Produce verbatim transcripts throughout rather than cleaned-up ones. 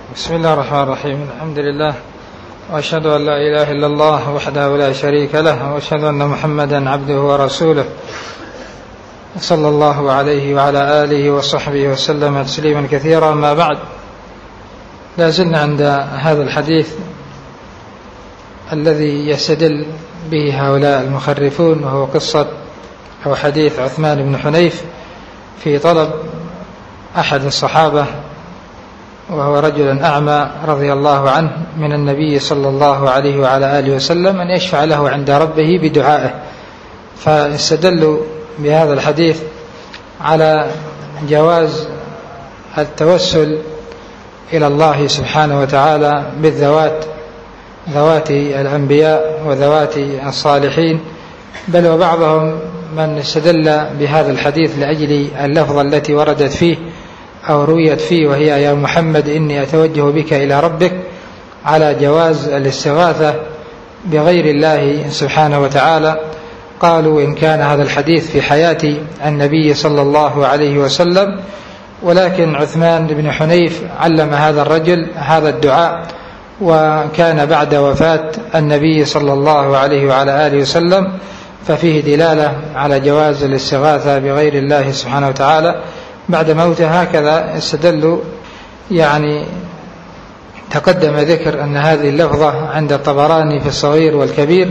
بسم الله الرحمن الرحيم. الحمد لله، وأشهد أن لا إله إلا الله وحده لا شريك له، وأشهد أن محمدا عبده ورسوله، صلى الله عليه وعلى آله وصحبه وسلم تسليما كثيرا. ما بعد، لا زلنا عند هذا الحديث الذي يستدل به هؤلاء المخرفون، وهو قصة أو حديث عثمان بن حنيف في طلب أحد الصحابة وهو رجل أعمى رضي الله عنه من النبي صلى الله عليه وعلى آله وسلم أن يشفع له عند ربه بدعائه، فاستدلوا بهذا الحديث على جواز التوسل إلى الله سبحانه وتعالى بالذوات، ذوات الأنبياء وذوات الصالحين، بل وبعضهم من استدل بهذا الحديث لأجل اللفظة التي وردت فيه أو رويت فيه، وهي يا محمد إني أتوجه بك إلى ربك، على جواز الاستغاثة بغير الله سبحانه وتعالى. قالوا إن كان هذا الحديث في حياة النبي صلى الله عليه وسلم، ولكن عثمان بن حنيف علم هذا الرجل هذا الدعاء، وكان بعد وفاة النبي صلى الله عليه وعلى آله وسلم، ففيه دلالة على جواز الاستغاثة بغير الله سبحانه وتعالى بعد موته. هكذا استدلوا، يعني تقدم ذكر أن هذه اللفظة عند الطبراني في الصغير والكبير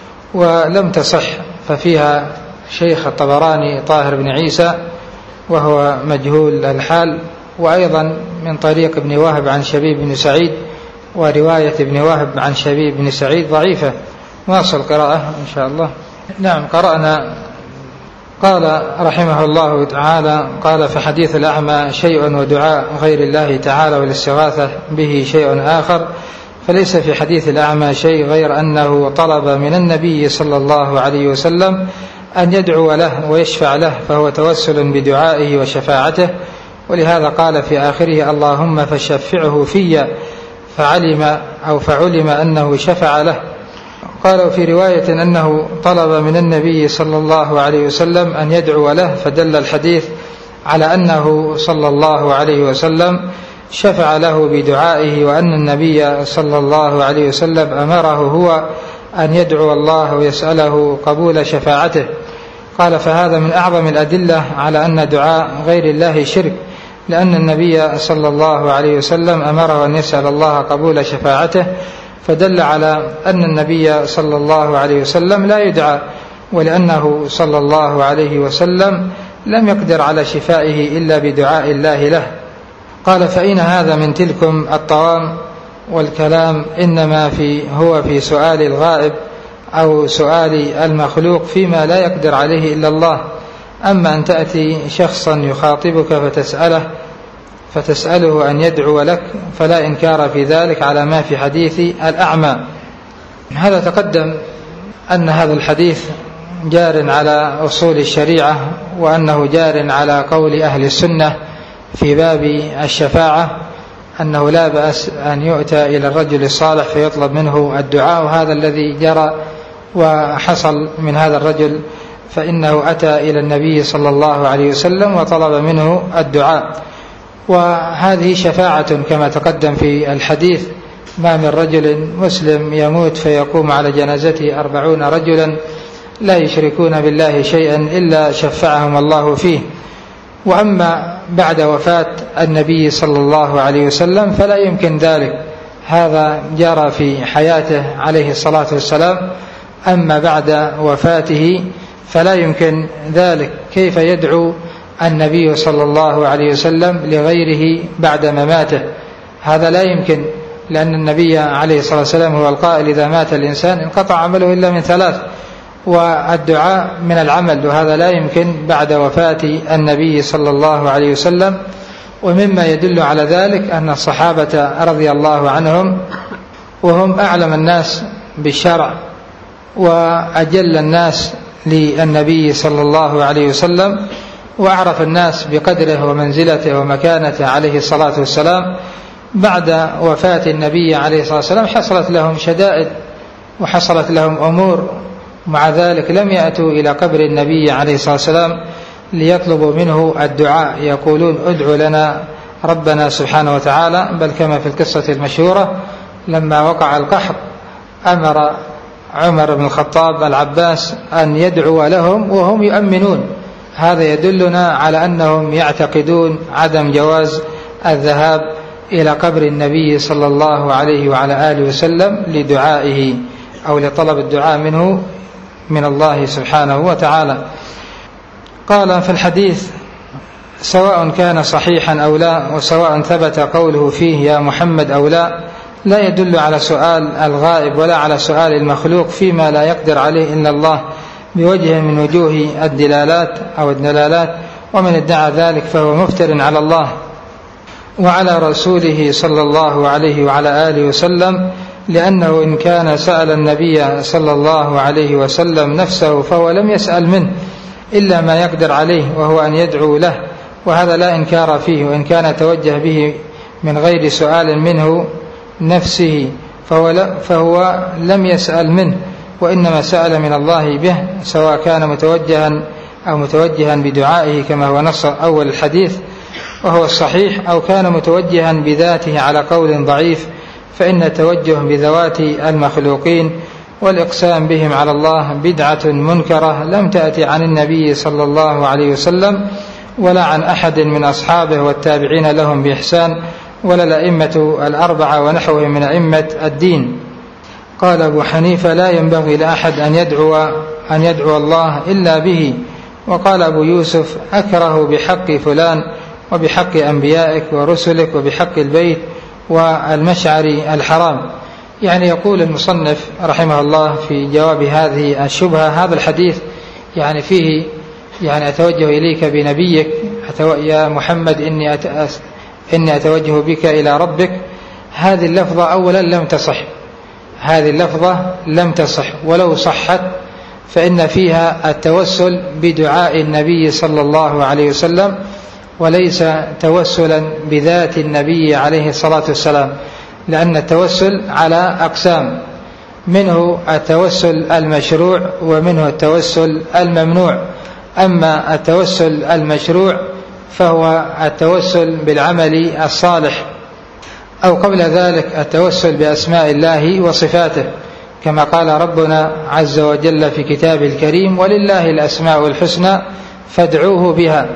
ولم تصح، ففيها شيخ الطبراني طاهر بن عيسى وهو مجهول الحال، وأيضا من طريق ابن وهب عن شبيب بن سعيد، ورواية ابن وهب عن شبيب بن سعيد ضعيفة. واصل قراءة إن شاء الله. نعم، قرأنا. قال رحمه الله تعالى: قال فحديث الأعمى شيء ودعاء غير الله تعالى والاستغاثة به شيء آخر، فليس في حديث الأعمى شيء غير أنه طلب من النبي صلى الله عليه وسلم أن يدعو له ويشفع له، فهو توسل بدعائه وشفاعته، ولهذا قال في آخره: اللهم فشفعه في، فعلم أو فعلم أنه شفع له. قالوا في رواية أنه طلب من النبي صلى الله عليه وسلم أن يدعو له، فدل الحديث على أنه صلى الله عليه وسلم شفع له بدعائه، وأن النبي صلى الله عليه وسلم أمره هو أن يدعو الله ويسأله قبول شفاعته. قال فهذا من أعظم الأدلة على أن دعاء غير الله شرك، لأن النبي صلى الله عليه وسلم أمره أن يسأل الله قبول شفاعته، فدل على أن النبي صلى الله عليه وسلم لا يدعى، ولأنه صلى الله عليه وسلم لم يقدر على شفائه إلا بدعاء الله له. قال فإن هذا من تلكم الطوام، والكلام إنما في هو في سؤال الغائب أو سؤال المخلوق فيما لا يقدر عليه إلا الله. أما أن تأتي شخصا يخاطبك فتسأله فتسأله أن يدعو لك، فلا إنكار في ذلك على ما في حديث الأعمى. هذا تقدم أن هذا الحديث جار على أصول الشريعة، وأنه جار على قول أهل السنة في باب الشفاعة، أنه لا بأس أن يؤتى إلى الرجل الصالح فيطلب منه الدعاء، وهذا الذي جرى وحصل من هذا الرجل، فإنه أتى إلى النبي صلى الله عليه وسلم وطلب منه الدعاء. وهذه شفاعة كما تقدم في الحديث: ما من رجل مسلم يموت فيقوم على جنازته أربعون رجلا لا يشركون بالله شيئا إلا شفعهم الله فيه. وأما بعد وفاة النبي صلى الله عليه وسلم فلا يمكن ذلك، هذا جرى في حياته عليه الصلاة والسلام. أما بعد وفاته فلا يمكن ذلك. كيف يدعو النبي صلى الله عليه وسلم لغيره بعد مماته؟ هذا لا يمكن، لأن النبي عليه الصلاة والسلام هو القائل: إذا مات الإنسان انقطع عمله إلا من ثلاث، والدعاء من العمل، وهذا لا يمكن بعد وفاة النبي صلى الله عليه وسلم. ومما يدل على ذلك أن الصحابة رضي الله عنهم، وهم أعلم الناس بالشرع وأجل الناس للنبي صلى الله عليه وسلم، وأعرف الناس بقدره ومنزلته ومكانته عليه الصلاة والسلام، بعد وفاة النبي عليه الصلاة والسلام حصلت لهم شدائد وحصلت لهم أمور، مع ذلك لم يأتوا إلى قبر النبي عليه الصلاة والسلام ليطلبوا منه الدعاء، يقولون: ادعو لنا ربنا سبحانه وتعالى، بل كما في القصة المشهورة لما وقع القحط أمر عمر بن الخطاب العباس أن يدعو لهم وهم يؤمنون. هذا يدلنا على أنهم يعتقدون عدم جواز الذهاب إلى قبر النبي صلى الله عليه وعلى آله وسلم لدعائه أو لطلب الدعاء منه من الله سبحانه وتعالى. قال في الحديث: سواء كان صحيحا أو لا، وسواء ثبت قوله فيه يا محمد أو لا، لا يدل على سؤال الغائب ولا على سؤال المخلوق فيما لا يقدر عليه إلا الله بوجه من وجوه الدلالات أو الدلالات، ومن ادعى ذلك فهو مفتر على الله وعلى رسوله صلى الله عليه وعلى آله وسلم، لأنه إن كان سأل النبي صلى الله عليه وسلم نفسه فهو لم يسأل منه إلا ما يقدر عليه، وهو أن يدعو له، وهذا لا إنكار فيه. وإن كان توجه به من غير سؤال منه نفسه فهو, فهو لم يسأل منه، وإنما سأل من الله به، سواء كان متوجها أو متوجها بدعائه كما هو نص أول الحديث وهو الصحيح، أو كان متوجها بذاته على قول ضعيف، فإن التوجه بذوات المخلوقين والإقسام بهم على الله بدعة منكرة لم تأتي عن النبي صلى الله عليه وسلم ولا عن أحد من أصحابه والتابعين لهم بإحسان، ولا الأئمة الأربعة ونحوهم من أئمة الدين. قال أبو حنيفة: لا ينبغي لأحد أن يدعو, أن يدعو الله إلا به. وقال أبو يوسف: أكره بحق فلان وبحق أنبيائك ورسلك وبحق البيت والمشعر الحرام. يعني يقول المصنف رحمه الله في جواب هذه الشبهة: هذا الحديث يعني فيه يعني أتوجه إليك بنبيك يا محمد إني, إني أتوجه بك إلى ربك. هذه اللفظة أولا لم تصح، هذه اللفظة لم تصح، ولو صحت فإن فيها التوسل بدعاء النبي صلى الله عليه وسلم، وليس توسلا بذات النبي عليه الصلاة والسلام، لأن التوسل على أقسام، منه التوسل المشروع ومنه التوسل الممنوع. أما التوسل المشروع فهو التوسل بالعمل الصالح، أو قبل ذلك التوسل بأسماء الله وصفاته، كما قال ربنا عز وجل في كتابه الكريم: ولله الأسماء الحسنى فادعوه بها.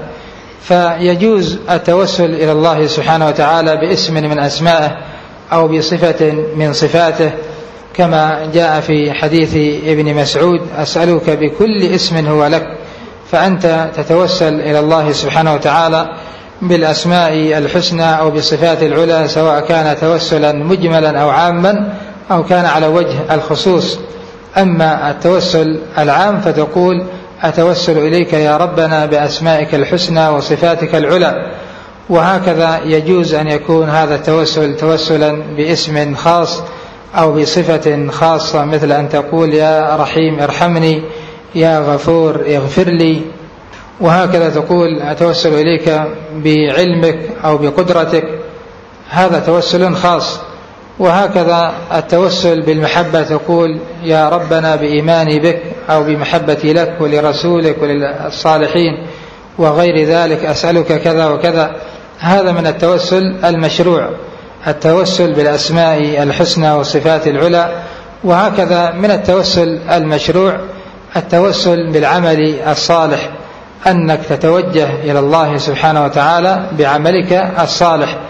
فيجوز التوسل إلى الله سبحانه وتعالى باسم من أسمائه أو بصفة من صفاته، كما جاء في حديث ابن مسعود: أسألك بكل اسم هو لك. فأنت تتوسل إلى الله سبحانه وتعالى بالأسماء الحسنى أو بالصفات العلى، سواء كان توسلا مجملا أو عاما أو كان على وجه الخصوص. أما التوسل العام فتقول: أتوسل إليك يا ربنا بأسمائك الحسنى وصفاتك العلى. وهكذا يجوز أن يكون هذا التوسل توسلا باسم خاص أو بصفة خاصة، مثل أن تقول: يا رحيم ارحمني، يا غفور اغفر لي. وهكذا تقول: أتوسل إليك بعلمك أو بقدرتك، هذا توسل خاص. وهكذا التوسل بالمحبة، تقول: يا ربنا بإيماني بك أو بمحبتي لك ولرسولك وللصالحين وغير ذلك أسألك كذا وكذا. هذا من التوسل المشروع، التوسل بالأسماء الحسنى والصفات العلى. وهكذا من التوسل المشروع التوسل بالعمل الصالح، أنك تتوجه إلى الله سبحانه وتعالى بعملك الصالح.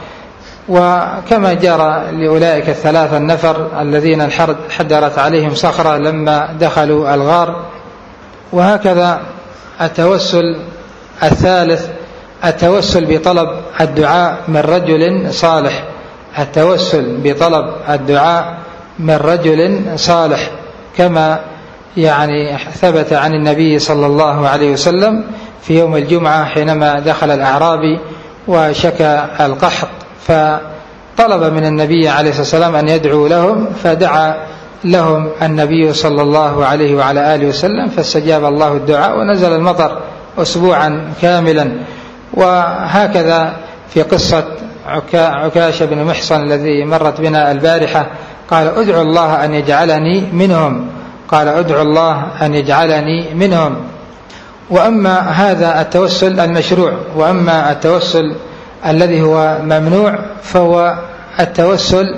وكما جرى لأولئك الثلاثة النفر الذين حدرت عليهم صخرة لما دخلوا الغار. وهكذا التوسل الثالث التوسل بطلب الدعاء من رجل صالح، التوسل بطلب الدعاء من رجل صالح، كما يعني ثبت عن النبي صلى الله عليه وسلم في يوم الجمعة حينما دخل الأعرابي وشكى القحط، فطلب من النبي عليه الصلاة والسلام أن يدعو لهم، فدعا لهم النبي صلى الله عليه وعلى آله وسلم، فاستجاب الله الدعاء ونزل المطر أسبوعا كاملا. وهكذا في قصة عكاشة بن محصن الذي مرت بنا البارحة، قال: ادعو الله أن يجعلني منهم، قال: ادعو الله أن يجعلني منهم. وأما هذا التوسل المشروع، وأما التوسل الذي هو ممنوع فهو التوسل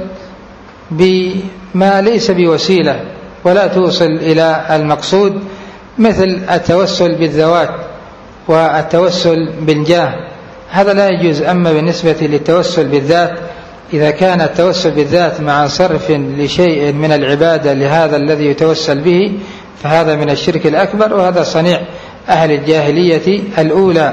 بما ليس بوسيلة ولا توصل إلى المقصود، مثل التوسل بالذوات والتوسل بالجاه، هذا لا يجوز. أما بالنسبة للتوسل بالذات، إذا كان التوسل بالذات مع صرف لشيء من العبادة لهذا الذي يتوسل به فهذا من الشرك الأكبر، وهذا صنيع أهل الجاهلية الأولى.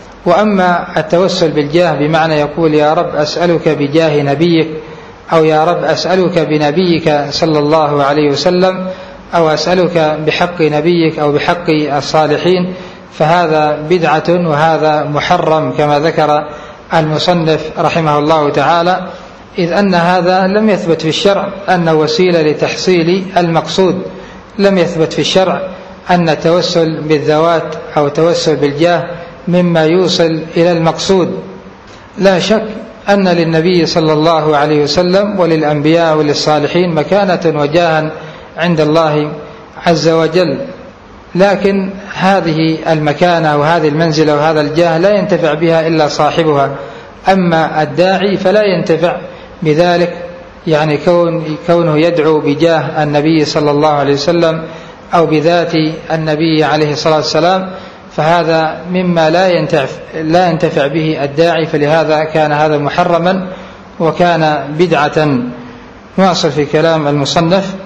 وأما التوسل بالجاه بمعنى يقول يا رب أسألك بجاه نبيك، أو يا رب أسألك بنبيك صلى الله عليه وسلم، أو أسألك بحق نبيك أو بحق الصالحين، فهذا بدعة وهذا محرم كما ذكر المصنف رحمه الله تعالى، إذ أن هذا لم يثبت في الشرع أنه وسيلة لتحصيل المقصود. لم يثبت في الشرع أن التوسل بالذوات أو التوسل بالجاه مما يوصل إلى المقصود. لا شك أن للنبي صلى الله عليه وسلم وللأنبياء وللصالحين مكانة وجاها عند الله عز وجل، لكن هذه المكانة وهذه المنزلة وهذا الجاه لا ينتفع بها إلا صاحبها. أما الداعي فلا ينتفع بذلك، يعني كون كونه يدعو بجاه النبي صلى الله عليه وسلم أو بذات النبي عليه الصلاة والسلام، فهذا مما لا ينتفع, لا ينتفع به الداعي، فلهذا كان هذا محرما وكان بدعة. واصل في كلام المصنف.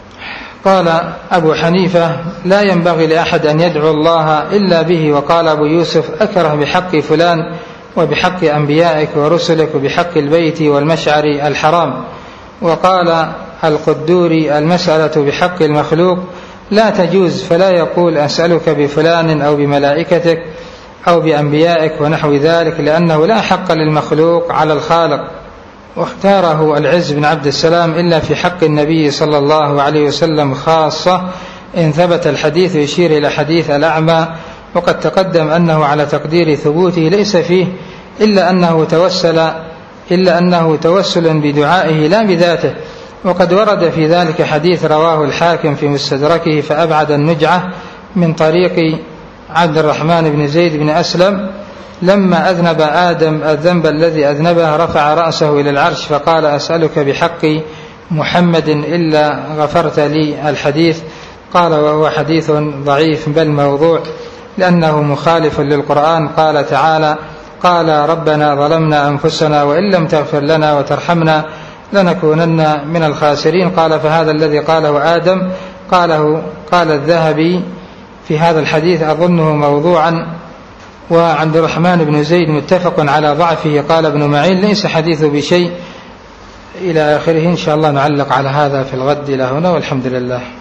قال أبو حنيفة لا ينبغي لأحد أن يدعو الله إلا به. وقال أبو يوسف أكره بحق فلان وبحق أنبيائك ورسلك وبحق البيت والمشعر الحرام. وقال القدوري المسألة بحق المخلوق لا تجوز، فلا يقول أسألك بفلان أو بملائكتك أو بأنبيائك ونحو ذلك، لأنه لا حق للمخلوق على الخالق. واختاره العز بن عبد السلام إلا في حق النبي صلى الله عليه وسلم خاصة إن ثبت الحديث، يشير إلى حديث الأعمى، وقد تقدم أنه على تقدير ثبوته ليس فيه إلا أنه توسل إلا أنه توسل بدعائه لا بذاته. وقد ورد في ذلك حديث رواه الحاكم في مستدركه فأبعد النجعة من طريق عبد الرحمن بن زيد بن أسلم لما أذنب آدم الذنب الذي أذنبه رفع رأسه إلى العرش فقال أسألك بحق محمد إلا غفرت لي. الحديث قال وهو حديث ضعيف بل موضوع، لأنه مخالف للقرآن. قال تعالى قال ربنا ظلمنا أنفسنا وإن لم تغفر لنا وترحمنا لنكونن من الخاسرين. قال فهذا الذي قاله آدم قاله قال الذهبي في هذا الحديث أظنه موضوعا. وعبد الرحمن بن زيد متفق على ضعفه. قال ابن معين ليس حديثه بشيء إلى آخره. إن شاء الله نعلق على هذا في الغد إلى هنا، والحمد لله.